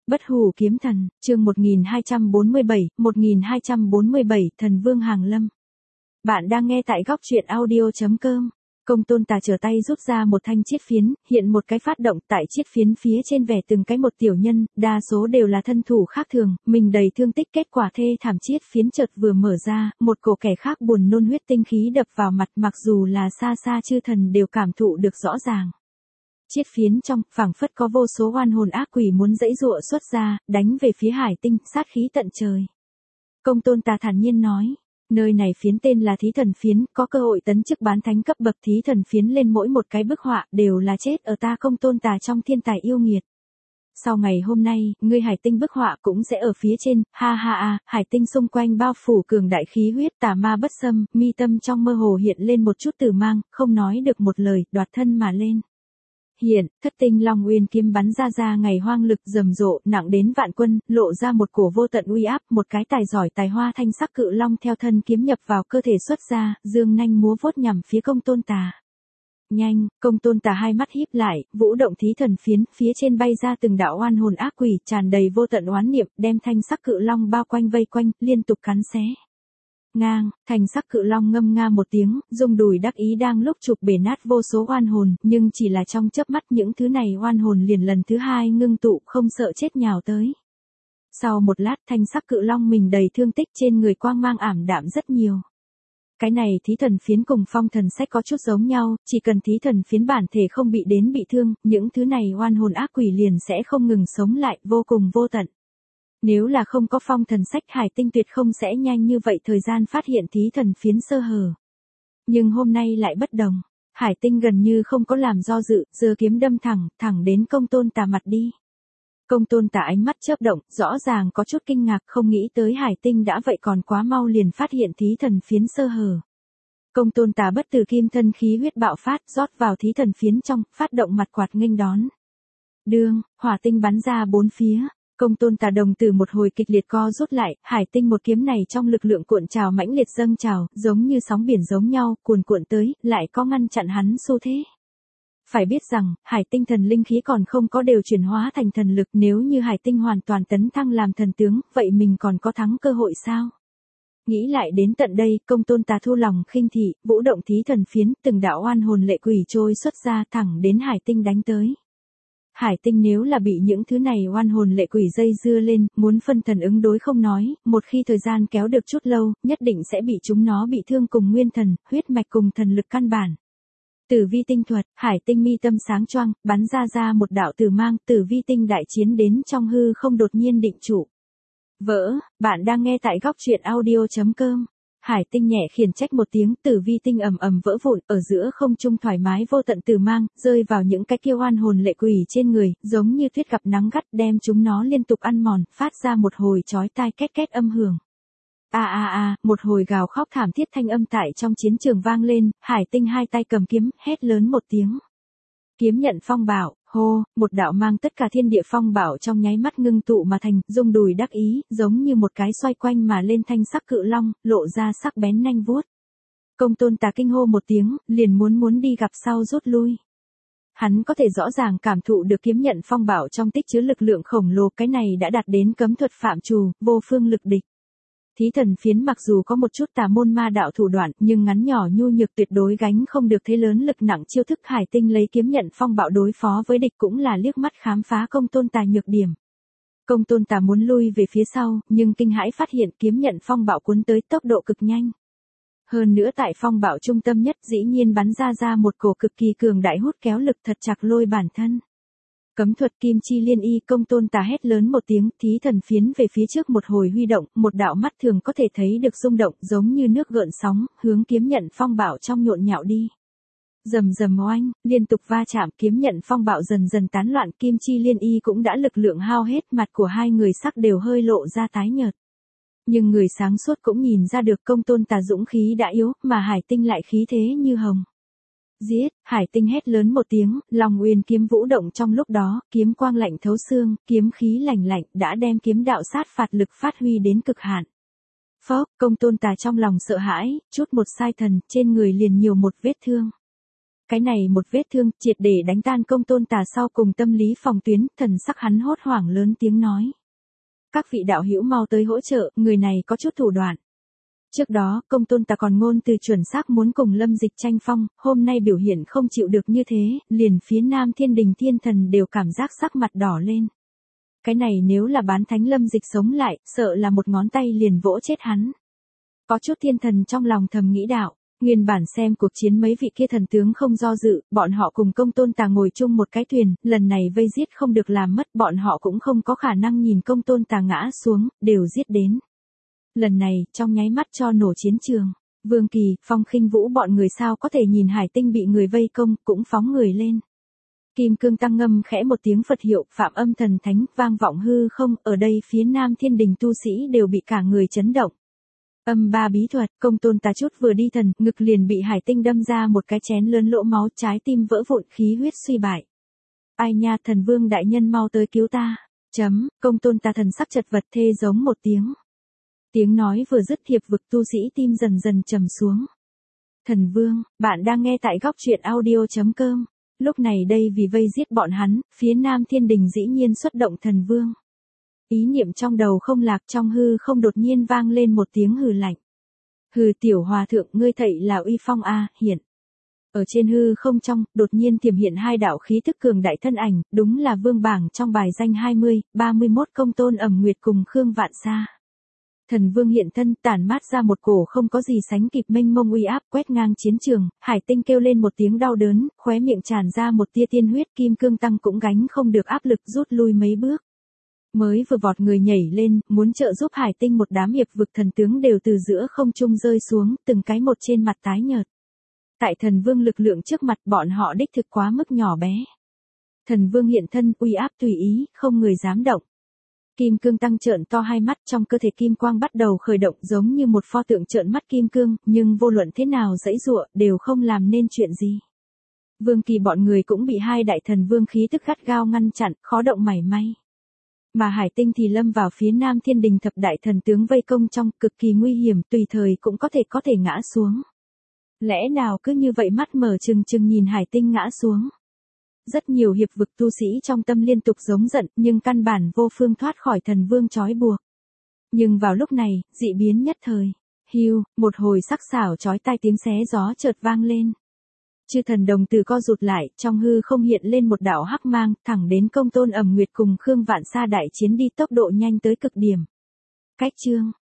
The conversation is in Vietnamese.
Bất hủ kiếm thần, chương 1247, thần vương hàng lâm. Bạn đang nghe tại góc truyện audio.com. Công Tôn Tà trở tay rút ra một thanh chiết phiến, hiện một cái phát động tại chiết phiến phía trên vẽ từng cái một tiểu nhân, đa số đều là thân thủ khác thường, mình đầy thương tích, kết quả thê thảm chiết phiến chợt vừa mở ra, một cổ kẻ khác buồn nôn huyết tinh khí đập vào mặt, mặc dù là xa xa chư thần đều cảm thụ được rõ ràng. Chiết phiến trong, phảng phất có vô số oan hồn ác quỷ muốn giãy giụa xuất ra, đánh về phía Hải Tinh, sát khí tận trời. Công Tôn Tà thản nhiên nói, nơi này phiến tên là Thí Thần Phiến, có cơ hội tấn chức bán thánh cấp bậc Thí Thần Phiến lên mỗi một cái bức họa, đều là chết ở ta Công Tôn Tà trong thiên tài yêu nghiệt. Sau ngày hôm nay, ngươi Hải Tinh bức họa cũng sẽ ở phía trên, ha ha a, Hải Tinh xung quanh bao phủ cường đại khí huyết, tà ma bất xâm, mi tâm trong mơ hồ hiện lên một chút tử mang, không nói được một lời, đoạt thân mà lên. Hiện, thất tinh long uyên kiếm bắn ra ngày hoang lực rầm rộ, nặng đến vạn quân, lộ ra một cổ vô tận uy áp, một cái tài giỏi tài hoa thanh sắc cự long theo thân kiếm nhập vào cơ thể xuất ra, dương nanh múa vuốt nhằm phía Công Tôn Tà. Nhanh, Công Tôn Tà hai mắt híp lại, vũ động Thí Thần Phiến, phía trên bay ra từng đạo oan hồn ác quỷ, tràn đầy vô tận oán niệm, đem thanh sắc cự long bao quanh vây quanh, liên tục cắn xé. Ngang, thành sắc cự long ngâm nga một tiếng, rung đùi đắc ý đang lúc chụp bể nát vô số oan hồn, nhưng chỉ là trong chớp mắt những thứ này oan hồn liền lần thứ hai ngưng tụ, không sợ chết nhào tới. Sau một lát thanh sắc cự long mình đầy thương tích, trên người quang mang ảm đạm rất nhiều. Cái này Thí Thần Phiến cùng Phong Thần Sách có chút giống nhau, chỉ cần Thí Thần Phiến bản thể không bị bị thương, những thứ này oan hồn ác quỷ liền sẽ không ngừng sống lại, vô cùng vô tận. Nếu là không có Phong Thần Sách, Hải Tinh tuyệt không sẽ nhanh như vậy thời gian phát hiện Thí Thần Phiến sơ hở. Nhưng hôm nay lại bất đồng, Hải Tinh gần như không có làm do dự, giơ kiếm đâm thẳng đến Công Tôn Tà mặt đi. Công Tôn Tà ánh mắt chớp động, rõ ràng có chút kinh ngạc, không nghĩ tới Hải Tinh đã vậy còn quá mau liền phát hiện Thí Thần Phiến sơ hở. Công Tôn Tà bất tử kim thân khí huyết bạo phát, rót vào Thí Thần Phiến trong, phát động mặt quạt nghênh đón. Đương, hỏa tinh bắn ra bốn phía. Công Tôn Tà đồng tử một hồi kịch liệt co rút lại, Hải Tinh một kiếm này trong lực lượng cuộn trào mãnh liệt dâng trào, giống như sóng biển giống nhau, cuồn cuộn tới, lại có ngăn chặn hắn xu thế. Phải biết rằng, Hải Tinh thần linh khí còn không có đều chuyển hóa thành thần lực, nếu như Hải Tinh hoàn toàn tấn thăng làm thần tướng, vậy mình còn có thắng cơ hội sao? Nghĩ lại đến tận đây, Công Tôn Tà thu lòng khinh thị, vũ động Thí Thần Phiến, từng đạo oan hồn lệ quỷ trôi xuất ra thẳng đến Hải Tinh đánh tới. Hải Tinh nếu là bị những thứ này oan hồn lệ quỷ dây dưa lên, muốn phân thần ứng đối không nói, một khi thời gian kéo được chút lâu, nhất định sẽ bị chúng nó bị thương cùng nguyên thần, huyết mạch cùng thần lực căn bản. Tử vi tinh thuật, Hải Tinh mi tâm sáng choang, bắn ra một đạo tử mang, tử vi tinh đại chiến đến trong hư không đột nhiên định trụ. Vỡ, bạn đang nghe tại góc truyện audio.com. Hải Tinh nhẹ khiển trách một tiếng, tử vi tinh ầm ầm vỡ vụn, ở giữa không trung thoải mái vô tận tử mang, rơi vào những cái kia oan hồn lệ quỷ trên người, giống như tuyết gặp nắng gắt, đem chúng nó liên tục ăn mòn, phát ra một hồi chói tai két két âm hưởng. Một hồi gào khóc thảm thiết thanh âm tại trong chiến trường vang lên, Hải Tinh hai tay cầm kiếm, hét lớn một tiếng. Kiếm nhận phong bảo, hô, một đạo mang tất cả thiên địa phong bảo trong nháy mắt ngưng tụ mà thành, rung đùi đắc ý, giống như một cái xoay quanh mà lên thanh sắc cự long, lộ ra sắc bén nanh vuốt. Công Tôn Tà kinh hô một tiếng, liền muốn đi gặp sau rút lui. Hắn có thể rõ ràng cảm thụ được kiếm nhận phong bảo trong tích chứa lực lượng khổng lồ, cái này đã đạt đến cấm thuật phạm trù, vô phương lực địch. Thí Thần Phiến mặc dù có một chút tà môn ma đạo thủ đoạn, nhưng ngắn nhỏ nhu nhược tuyệt đối gánh không được thế lớn lực nặng chiêu thức. Hải Tinh lấy kiếm nhận phong bạo đối phó với địch cũng là liếc mắt khám phá Công Tôn Tà nhược điểm. Công Tôn Tà muốn lui về phía sau, nhưng kinh hãi phát hiện kiếm nhận phong bạo cuốn tới tốc độ cực nhanh. Hơn nữa tại phong bạo trung tâm nhất dĩ nhiên bắn ra một cổ cực kỳ cường đại hút kéo lực thật chặt lôi bản thân. Cấm thuật kim chi liên y, Công Tôn Tà hét lớn một tiếng, Thí Thần Phiến về phía trước một hồi huy động, một đạo mắt thường có thể thấy được rung động, giống như nước gợn sóng, hướng kiếm nhận phong bạo trong nhộn nhạo đi. Rầm oanh, liên tục va chạm, kiếm nhận phong bạo dần tán loạn, kim chi liên y cũng đã lực lượng hao hết, mặt của hai người sắc đều hơi lộ ra tái nhợt. Nhưng người sáng suốt cũng nhìn ra được Công Tôn Tà dũng khí đã yếu, mà Hải Tinh lại khí thế như hồng. Giết, Hải Tinh hét lớn một tiếng, Long Uyên kiếm vũ động trong lúc đó, kiếm quang lạnh thấu xương, kiếm khí lạnh đã đem kiếm đạo sát phạt lực phát huy đến cực hạn. Phốc, Công Tôn Tà trong lòng sợ hãi, chút một sai thần, trên người liền nhiều một vết thương. Cái này một vết thương triệt để đánh tan Công Tôn Tà sau cùng tâm lý phòng tuyến, thần sắc hắn hốt hoảng lớn tiếng nói. Các vị đạo hữu mau tới hỗ trợ, người này có chút thủ đoạn. Trước đó, Công Tôn Tà còn ngôn từ chuẩn xác muốn cùng Lâm Dịch tranh phong, hôm nay biểu hiện không chịu được như thế, liền phía Nam Thiên Đình Thiên Thần đều cảm giác sắc mặt đỏ lên. Cái này nếu là bán thánh Lâm Dịch sống lại, sợ là một ngón tay liền vỗ chết hắn. Có chút thiên thần trong lòng thầm nghĩ đạo, nguyên bản xem cuộc chiến mấy vị kia thần tướng không do dự, bọn họ cùng Công Tôn Tà ngồi chung một cái thuyền, lần này vây giết không được làm mất, bọn họ cũng không có khả năng nhìn Công Tôn Tà ngã xuống, đều giết đến. Lần này, trong nháy mắt cho nổ chiến trường, Vương Kỳ, Phong Khinh Vũ bọn người sao có thể nhìn Hải Tinh bị người vây công, cũng phóng người lên. Kim Cương Tăng ngâm khẽ một tiếng Phật hiệu, phạm âm thần thánh, vang vọng hư không, ở đây phía Nam Thiên Đình tu sĩ đều bị cả người chấn động. Âm ba bí thuật, Công Tôn Tà chút vừa đi thần, ngực liền bị Hải Tinh đâm ra một cái chén lớn lỗ máu, trái tim vỡ vụn, khí huyết suy bại. Ai nha, thần vương đại nhân mau tới cứu ta. Công Tôn Tà thần sắc chật vật thê giống một tiếng. Tiếng nói vừa dứt hiệp vực tu sĩ tim dần dần trầm xuống. Thần vương, bạn đang nghe tại góc truyện audio.com. Lúc này đây vì vây giết bọn hắn, phía Nam Thiên Đình dĩ nhiên xuất động thần vương. Ý niệm trong đầu không lạc, trong hư không đột nhiên vang lên một tiếng hừ lạnh. Hừ, tiểu hòa thượng, ngươi thậy là uy phong a, hiện. Ở trên hư không trong, đột nhiên tiềm hiện hai đạo khí thức cường đại thân ảnh, đúng là vương bảng trong bài danh 20, 31 Công Tôn Ẩm Nguyệt cùng Khương Vạn Sa. Thần vương hiện thân, tản mát ra một cổ không có gì sánh kịp mênh mông uy áp quét ngang chiến trường, Hải Tinh kêu lên một tiếng đau đớn, khóe miệng tràn ra một tia tiên huyết, Kim Cương Tăng cũng gánh không được áp lực rút lui mấy bước. Mới vừa vọt người nhảy lên, muốn trợ giúp Hải Tinh, một đám hiệp vực thần tướng đều từ giữa không trung rơi xuống, từng cái một trên mặt tái nhợt. Tại thần vương lực lượng trước mặt bọn họ đích thực quá mức nhỏ bé. Thần vương hiện thân, uy áp tùy ý, không người dám động. Kim Cương Tăng trợn to hai mắt, trong cơ thể kim quang bắt đầu khởi động giống như một pho tượng trợn mắt kim cương, nhưng vô luận thế nào giãy giụa đều không làm nên chuyện gì. Vương Kỳ bọn người cũng bị hai đại thần vương khí tức gắt gao ngăn chặn, khó động mảy may. Mà Hải Tinh thì lâm vào phía Nam Thiên Đình thập đại thần tướng vây công trong, cực kỳ nguy hiểm, tùy thời cũng có thể ngã xuống. Lẽ nào cứ như vậy mắt mở trừng trừng nhìn Hải Tinh ngã xuống. Rất nhiều hiệp vực tu sĩ trong tâm liên tục giống giận, nhưng căn bản vô phương thoát khỏi thần vương trói buộc. Nhưng vào lúc này, dị biến nhất thời. Hưu, một hồi sắc sảo chói tai tiếng xé gió chợt vang lên. Chư thần đồng tử co rụt lại, trong hư không hiện lên một đạo hắc mang, thẳng đến Công Tôn Ẩm Nguyệt cùng Khương Vạn Sa đại chiến đi, tốc độ nhanh tới cực điểm. Cách chương,